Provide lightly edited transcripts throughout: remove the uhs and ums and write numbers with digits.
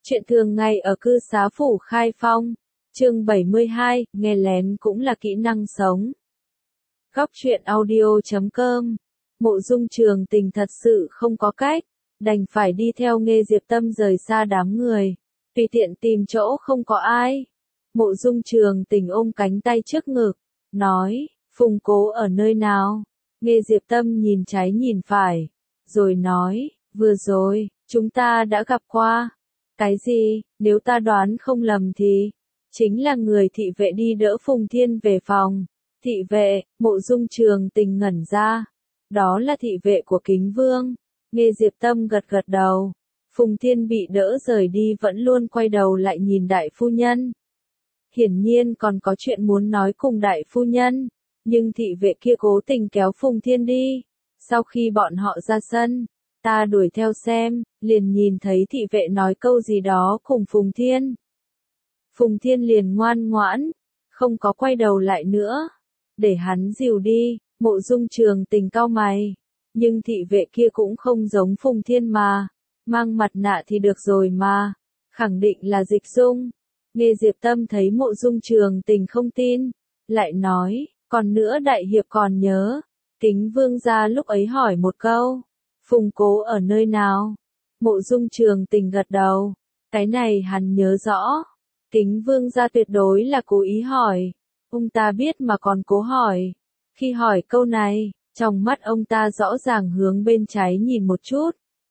Chuyện thường ngày ở cư xá phủ Khai Phong, chương 72, nghe lén cũng là kỹ năng sống. Góc truyện audio.com. Mộ Dung Trường Tình thật sự không có cách, đành phải đi theo Nghê Diệp Tâm rời xa đám người, tùy tiện tìm chỗ không có ai. Mộ Dung Trường Tình ôm cánh tay trước ngực, nói, Phùng Cố ở nơi nào? Nghê Diệp Tâm nhìn trái nhìn phải, rồi nói, vừa rồi, chúng ta đã gặp qua. Cái gì, nếu ta đoán không lầm thì, chính là người thị vệ đi đỡ Phùng Thiên về phòng. Thị vệ, Mộ Dung Trường Tình ngẩn ra. Đó là thị vệ của Kính Vương. Nghê Diệp Tâm gật gật đầu. Phùng Thiên bị đỡ rời đi vẫn luôn quay đầu lại nhìn đại phu nhân. Hiển nhiên còn có chuyện muốn nói cùng đại phu nhân, nhưng thị vệ kia cố tình kéo Phùng Thiên đi. Sau khi bọn họ ra sân, ta đuổi theo xem, liền nhìn thấy thị vệ nói câu gì đó cùng Phùng Thiên. Phùng Thiên liền ngoan ngoãn, không có quay đầu lại nữa. Để hắn dìu đi, Mộ Dung Trường Tình cau mày. Nhưng thị vệ kia cũng không giống Phùng Thiên mà. Mang mặt nạ thì được rồi mà. Khẳng định là Dịch Dung. Nghê Diệp Tâm thấy Mộ Dung Trường Tình không tin. Lại nói, còn nữa đại hiệp còn nhớ. Kính Vương gia lúc ấy hỏi một câu. Phùng Cố ở nơi nào? Mộ Dung Trường Tình gật đầu. Cái này hắn nhớ rõ. Kính Vương gia tuyệt đối là cố ý hỏi. Ông ta biết mà còn cố hỏi. Khi hỏi câu này, trong mắt ông ta rõ ràng hướng bên trái nhìn một chút.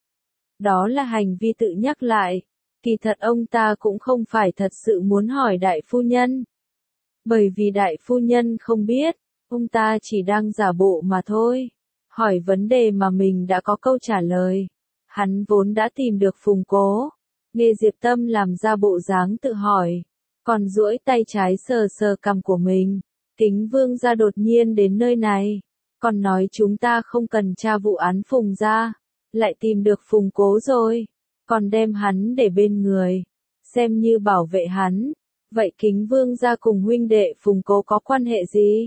Đó là hành vi tự nhắc lại. Kỳ thật ông ta cũng không phải thật sự muốn hỏi đại phu nhân. Bởi vì đại phu nhân không biết, ông ta chỉ đang giả bộ mà thôi. Hỏi vấn đề mà mình đã có câu trả lời. Hắn vốn đã tìm được Phùng Cố. Nghê Diệp Tâm làm ra bộ dáng tự hỏi. Còn duỗi tay trái sờ sờ cằm của mình. Kính Vương gia đột nhiên đến nơi này. Còn nói chúng ta không cần tra vụ án Phùng gia. Lại tìm được Phùng Cố rồi. Còn đem hắn để bên người. Xem như bảo vệ hắn. Vậy Kính Vương gia cùng huynh đệ Phùng Cố có quan hệ gì?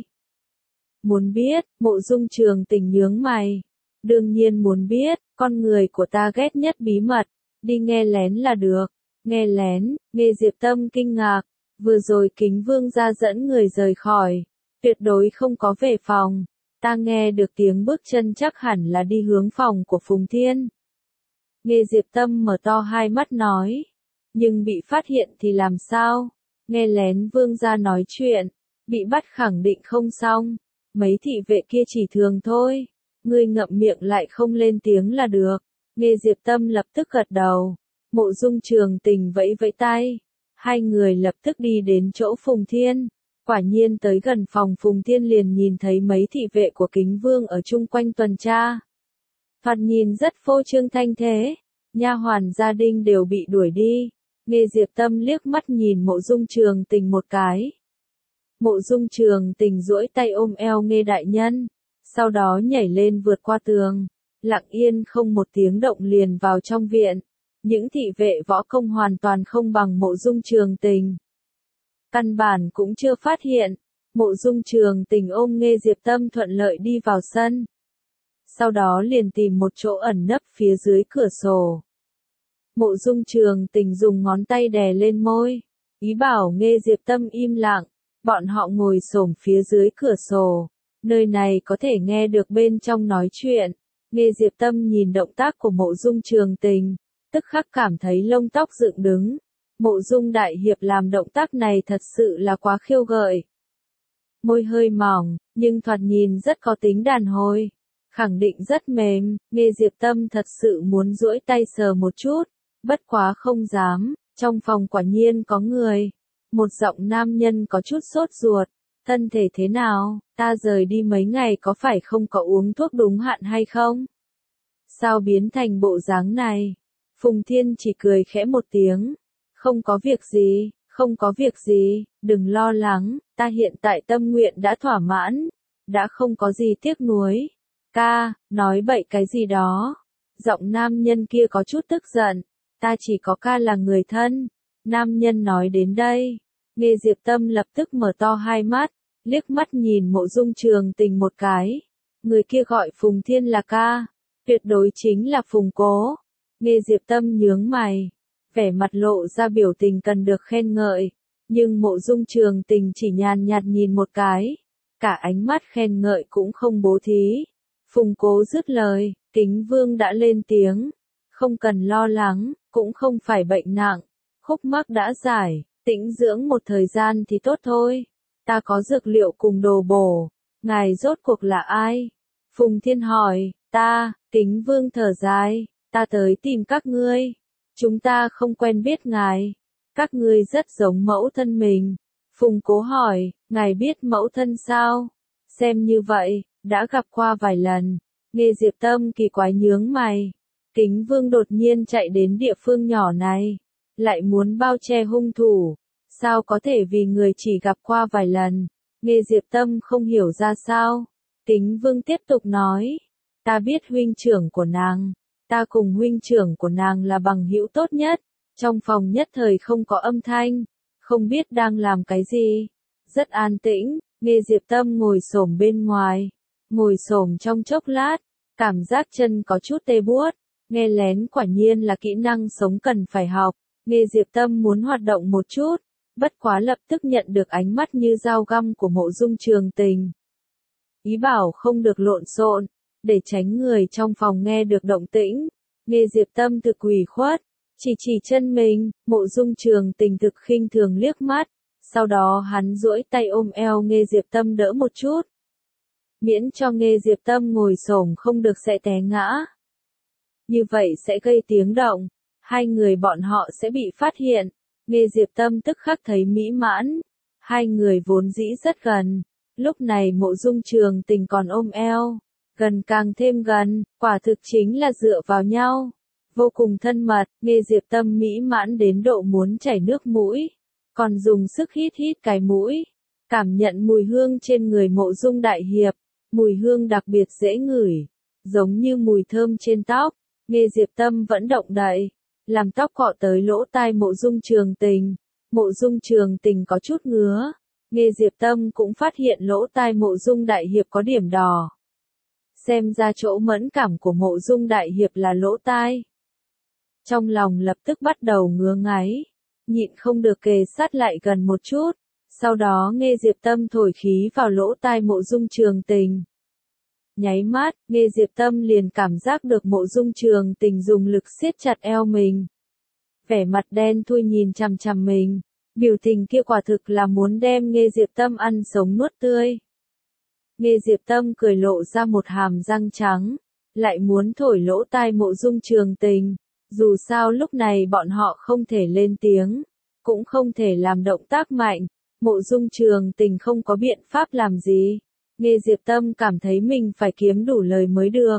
Muốn biết, Mộ Dung Trường Tình nhướng mày. Đương nhiên muốn biết, con người của ta ghét nhất bí mật. Đi nghe lén là được. Nghe lén, Nghê Diệp Tâm kinh ngạc. Vừa rồi Kính Vương gia dẫn người rời khỏi. Tuyệt đối không có về phòng. Ta nghe được tiếng bước chân chắc hẳn là đi hướng phòng của Phùng Thiên. Nghê Diệp Tâm mở to hai mắt nói. Nhưng bị phát hiện thì làm sao? Nghe lén Vương gia nói chuyện. Bị bắt khẳng định không xong. Mấy thị vệ kia chỉ thường thôi. Ngươi ngậm miệng lại không lên tiếng là được. Nghê Diệp Tâm lập tức gật đầu. Mộ Dung Trường Tình vẫy vẫy tay. Hai người lập tức đi đến chỗ Phùng Thiên. Quả nhiên tới gần phòng Phùng Thiên liền nhìn thấy mấy thị vệ của Kính Vương ở chung quanh tuần tra. Thoạt nhìn rất phô trương thanh thế. Nha hoàn gia đình đều bị đuổi đi. Nghê Diệp Tâm liếc mắt nhìn Mộ Dung Trường Tình một cái. Mộ Dung Trường Tình duỗi tay ôm eo Nghê đại nhân. Sau đó nhảy lên vượt qua tường. Lặng yên không một tiếng động liền vào trong viện. Những thị vệ võ công hoàn toàn không bằng Mộ Dung Trường Tình. Căn bản cũng chưa phát hiện. Mộ Dung Trường Tình ôm Nghê Diệp Tâm thuận lợi đi vào sân. Sau đó liền tìm một chỗ ẩn nấp phía dưới cửa sổ. Mộ Dung Trường Tình dùng ngón tay đè lên môi. Ý bảo Nghê Diệp Tâm im lặng. Bọn họ ngồi xổm phía dưới cửa sổ. Nơi này có thể nghe được bên trong nói chuyện. Nghê Diệp Tâm nhìn động tác của Mộ Dung Trường Tình. Tức khắc cảm thấy lông tóc dựng đứng. Mộ Dung đại hiệp làm động tác này thật sự là quá khiêu gợi. Môi hơi mỏng, nhưng thoạt nhìn rất có tính đàn hồi. Khẳng định rất mềm. Nghê Diệp Tâm thật sự muốn duỗi tay sờ một chút. Bất quá không dám. Trong phòng quả nhiên có người. Một giọng nam nhân có chút sốt ruột. Thân thể thế nào? Ta rời đi mấy ngày có phải không có uống thuốc đúng hạn hay không? Sao biến thành bộ dáng này? Phùng Thiên chỉ cười khẽ một tiếng. Không có việc gì, không có việc gì, đừng lo lắng, ta hiện tại tâm nguyện đã thỏa mãn. Đã không có gì tiếc nuối. Ca, nói bậy cái gì đó. Giọng nam nhân kia có chút tức giận. Ta chỉ có ca là người thân. Nam nhân nói đến đây. Nghê Diệp Tâm lập tức mở to hai mắt. Liếc mắt nhìn Mộ Dung Trường Tình một cái. Người kia gọi Phùng Thiên là ca. Tuyệt đối chính là Phùng Cố. Nghê Diệp Tâm nhướng mày. vẻ mặt lộ ra biểu tình cần được khen ngợi, nhưng Mộ Dung Trường Tình chỉ nhàn nhạt nhìn một cái, cả ánh mắt khen ngợi cũng không bố thí. Phùng Cố dứt lời, Kính Vương đã lên tiếng, không cần lo lắng, cũng không phải bệnh nặng, khúc mắc đã giải, tĩnh dưỡng một thời gian thì tốt thôi. Ta có dược liệu cùng đồ bổ, ngài rốt cuộc là ai? Phùng Thiên hỏi, ta, Kính Vương thở dài, ta tới tìm các ngươi. Chúng ta không quen biết ngài, các ngươi rất giống mẫu thân mình. Phùng Cố hỏi, ngài biết mẫu thân sao? Xem như vậy, đã gặp qua vài lần. Nghe Diệp Tâm kỳ quái nhướng mày. Kính Vương đột nhiên chạy đến địa phương nhỏ này, lại muốn bao che hung thủ. Sao có thể vì người chỉ gặp qua vài lần? Nghe Diệp Tâm không hiểu ra sao. Kính Vương tiếp tục nói, ta biết huynh trưởng của nàng, ta cùng huynh trưởng của nàng là bằng hữu tốt nhất. Trong phòng nhất thời không có âm thanh, không biết đang làm cái gì. Rất an tĩnh, nghe Diệp Tâm ngồi xổm bên ngoài, ngồi xổm trong chốc lát, cảm giác chân có chút tê buốt. Nghe lén quả nhiên là kỹ năng sống cần phải học. Nghe Diệp Tâm muốn hoạt động một chút, bất quá lập tức nhận được ánh mắt như dao găm của Mộ Dung Trường Tình. Ý bảo không được lộn xộn, để tránh người trong phòng nghe được động tĩnh. Nghe Diệp Tâm thực ủy khuất, chỉ chân mình. Mộ Dung Trường Tình thực khinh thường liếc mắt, sau đó hắn duỗi tay ôm eo Nghe Diệp Tâm đỡ một chút, miễn cho Nghe Diệp Tâm ngồi xổm không được sẽ té ngã. Như vậy sẽ gây tiếng động, hai người bọn họ sẽ bị phát hiện. Nghe Diệp Tâm tức khắc thấy mỹ mãn, hai người vốn dĩ rất gần, lúc này Mộ Dung Trường Tình còn ôm eo, gần càng thêm gần, quả thực chính là dựa vào nhau, vô cùng thân mật. Nghe Diệp Tâm mỹ mãn đến độ muốn chảy nước mũi, còn dùng sức hít cái mũi, cảm nhận mùi hương trên người Mộ Dung Đại Hiệp, mùi hương đặc biệt dễ ngửi, giống như mùi thơm trên tóc. Nghe Diệp Tâm vẫn động đậy, làm tóc cọ tới lỗ tai Mộ Dung Trường Tình. Mộ Dung Trường Tình có chút ngứa. Nghe Diệp Tâm cũng phát hiện lỗ tai Mộ Dung Đại Hiệp có điểm đỏ. Xem ra chỗ mẫn cảm của Mộ Dung Đại Hiệp là lỗ tai. Trong lòng lập tức bắt đầu ngứa ngáy, nhịn không được kề sát lại gần một chút. Sau đó Nghe Diệp Tâm thổi khí vào lỗ tai Mộ Dung Trường Tình. Nháy mắt, Nghe Diệp Tâm liền cảm giác được Mộ Dung Trường Tình dùng lực siết chặt eo mình. Vẻ mặt đen thui nhìn chằm chằm mình, biểu tình kia quả thực là muốn đem Nghe Diệp Tâm ăn sống nuốt tươi. Nghe Diệp Tâm cười lộ ra một hàm răng trắng, lại muốn thổi lỗ tai Mộ Dung Trường Tình. Dù sao lúc này bọn họ không thể lên tiếng, cũng không thể làm động tác mạnh. Mộ Dung Trường Tình không có biện pháp làm gì. Nghe Diệp Tâm cảm thấy mình phải kiếm đủ lời mới được.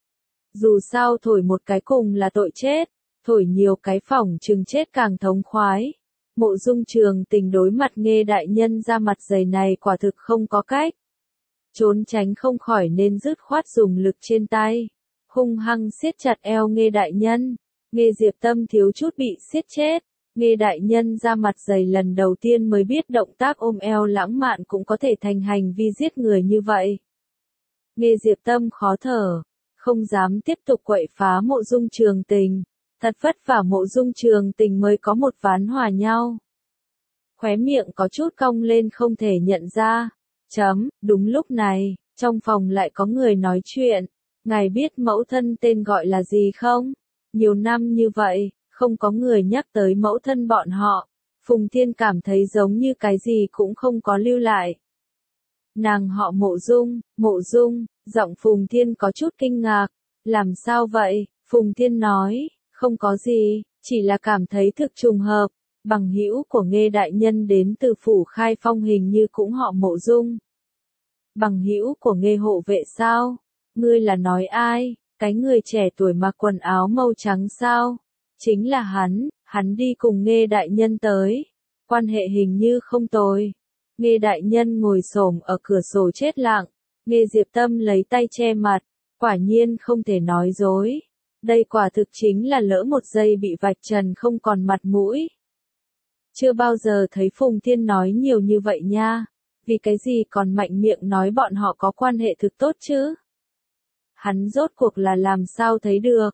Dù sao thổi một cái cùng là tội chết, thổi nhiều cái phỏng chừng chết càng thống khoái. Mộ Dung Trường Tình đối mặt Nghe đại nhân ra mặt dày này quả thực không có cách. Trốn tránh không khỏi nên dứt khoát dùng lực trên tay, hung hăng siết chặt eo Nghe đại nhân. Nghe Diệp Tâm thiếu chút bị siết chết. Nghe đại nhân ra mặt dày lần đầu tiên mới biết động tác ôm eo lãng mạn cũng có thể thành hành vi giết người như vậy. Nghe Diệp Tâm khó thở, không dám tiếp tục quậy phá Mộ Dung Trường Tình. Thật vất vả Mộ Dung Trường Tình mới có một ván hòa nhau. Khóe miệng có chút cong lên không thể nhận ra. Đúng lúc này, trong phòng lại có người nói chuyện. Ngài biết mẫu thân tên gọi là gì không? Nhiều năm như vậy, không có người nhắc tới mẫu thân bọn họ. Phùng Thiên cảm thấy giống như cái gì cũng không có lưu lại. Nàng họ Mộ Dung, giọng Phùng Thiên có chút kinh ngạc. Làm sao vậy? Phùng Thiên nói, không có gì, chỉ là cảm thấy thực trùng hợp. Bằng hữu của Nghe đại nhân đến từ phủ Khai Phong hình như cũng họ Mộ Dung. Bằng hữu của Nghe hộ vệ sao? Ngươi là nói ai? Cái người trẻ tuổi mặc quần áo màu trắng sao? Chính là hắn đi cùng Nghe đại nhân tới. Quan hệ hình như không tồi. Nghe đại nhân ngồi xổm ở cửa sổ chết lặng. Nghe Diệp Tâm lấy tay che mặt. Quả nhiên không thể nói dối. Đây quả thực chính là lỡ một giây bị vạch trần không còn mặt mũi. Chưa bao giờ thấy Phùng Thiên nói nhiều như vậy nha. Vì cái gì còn mạnh miệng nói bọn họ có quan hệ thực tốt chứ? Hắn rốt cuộc là làm sao thấy được?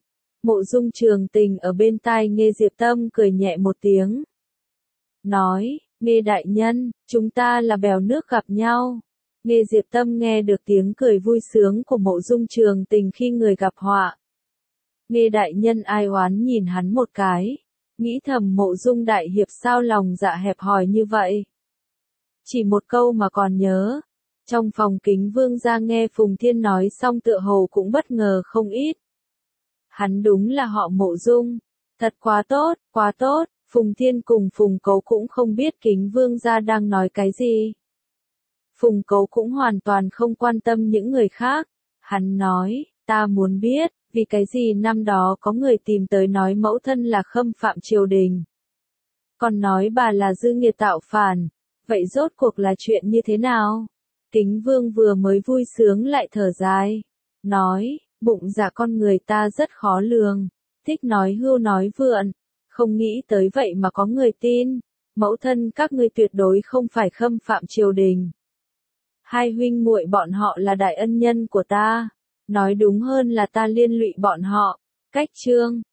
Mộ Dung Trường Tình ở bên tai Nghê Diệp Tâm cười nhẹ một tiếng. Nói, Nghê đại nhân, chúng ta là bèo nước gặp nhau. Nghê Diệp Tâm nghe được tiếng cười vui sướng của Mộ Dung Trường Tình khi người gặp họa. Nghê đại nhân ai oán nhìn hắn một cái, nghĩ thầm Mộ Dung đại hiệp sao lòng dạ hẹp hòi như vậy. Chỉ một câu mà còn nhớ. Trong phòng Kính Vương gia nghe Phùng Thiên nói xong tựa hồ cũng bất ngờ không ít. Hắn đúng là họ Mộ Dung. Thật quá tốt, quá tốt. Phùng Thiên cùng Phùng Cấu cũng không biết Kính Vương gia đang nói cái gì. Phùng Cấu cũng hoàn toàn không quan tâm những người khác. Hắn nói, ta muốn biết, vì cái gì năm đó có người tìm tới nói mẫu thân là khâm phạm triều đình. Còn nói bà là dư nghiệt tạo phản. Vậy rốt cuộc là chuyện như thế nào? Kính Vương vừa mới vui sướng lại thở dài. Nói, bụng dạ con người ta rất khó lường. Thích nói hưu nói vượn. Không nghĩ tới vậy mà có người tin. Mẫu thân các ngươi tuyệt đối không phải khâm phạm triều đình. Hai huynh muội bọn họ là đại ân nhân của ta. Nói đúng hơn là ta liên lụy bọn họ. Cách chương